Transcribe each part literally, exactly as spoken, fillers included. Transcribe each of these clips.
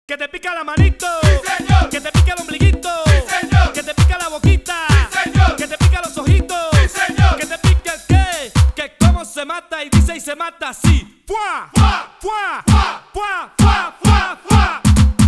Que te pica la manito, sí, señor. Que te pica el ombliguito, sí, señor. Que te pica la boquita, sí, señor. Que te pica los ojitos, sí, señor. Que te pica el qué, que cómo se mata y dice y se mata así. ¡Fua! ¡Fua! ¡Fua! ¡Fua! ¡Fua! ¡Fua! ¡Fua! ¡Fua!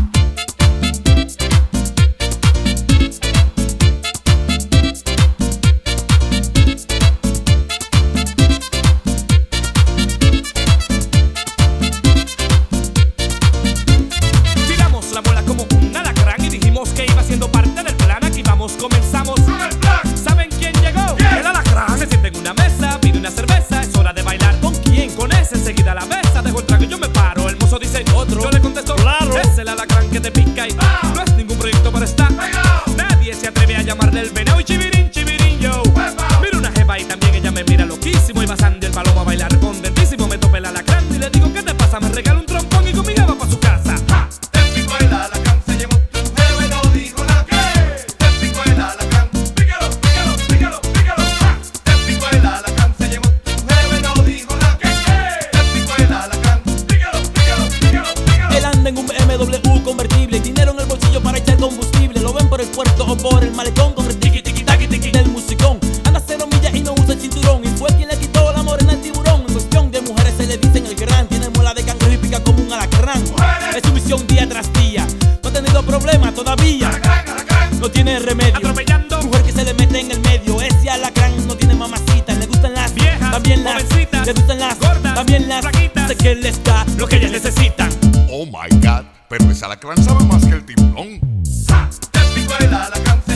Tiramos la bola como un alacrán y dijimos que iba siendo parte del plan. Aquí vamos, comenzamos. Con el plan. ¿Saben quién llegó? ¿Quién? El alacrán. Se siente en una mesa, pide una cerveza. Es hora de bailar. ¿Con quién? Con ese. Enseguida la mesa. Dejo el trago y yo me paro. El mozo dice otro. Yo le contesto, claro. Es el alacrán que te pica y Ah. no es ningún proyecto, pero está. Pegao. Nadie se atreve a llamarle el veneno. Y chivirín, chivirín, yo. Hueva. Mira una jeva y también ella me mira loquísimo. Y va Sandy el palomo a bailar contentísimo. Me tope el alacrán y le digo, ¿qué te pasa? Me regala un trompón y conmigo va pa' su casa. ¡Ja! Te picó el alacrán, se llevó tu jeve, no dijo nada. ¿Qué? Te picó el alacrán, pícalo, pícalo, pícalo, pícalo. ¡Ja! Te picó el alacrán, se llevó tu jeve, no dijo nada. ¿Qué? ¿Qué? Te picó el alacrán, pícalo, pícalo, pícalo, pícalo. Él anda en un B M W convertible, dinero en el bolsillo para echar combustible. Lo ven por el puerto o por el malecón con el tiqui tiqui taqui tiqui del musicón. Anda cero millas y no usa el cinturón. Y fue quien le quitó la morena al tiburón. En cuestión de mujeres se le dicen el gran. Tiene muela de cangrejo y pica como un alacrán. Mujeres. Es su misión día tras día. No ha tenido problemas todavía. Alacrán, alacrán. No tiene remedio. Atropellando. Mujer que se le mete en el medio. Ese alacrán no tiene mamacita. Le gustan las Viejas, también las jovencitas, le gustan las gordas, también las flaquitas. sé que les da Lo que ellas necesitan. Oh my God, pero ese alacrán sabe más que el tiburón. ¡Ja! Te picó el alacrán,